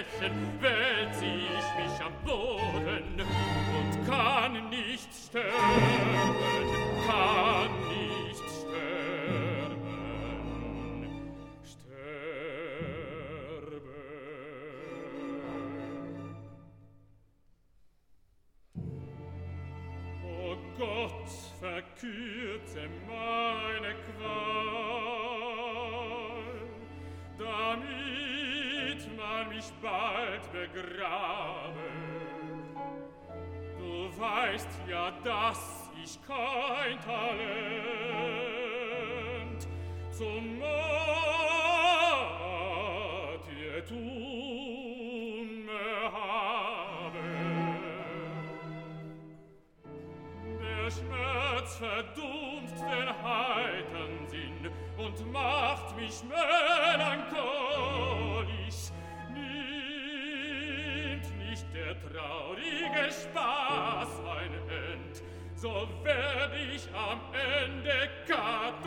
brechen, wälz ich mich am Boden und kann nicht sterben, kann nicht sterben, sterben. O Gott, verkürze meine Qual, damit man mich bald begrabe. Du weißt ja, dass ich kein Talent zum Martyrtum habe. Der Schmerz verdummt den heitern Sinn und macht mich melancholisch. Nimmt nicht der traurige Spaß ein End, so werd ich am Ende katholisch.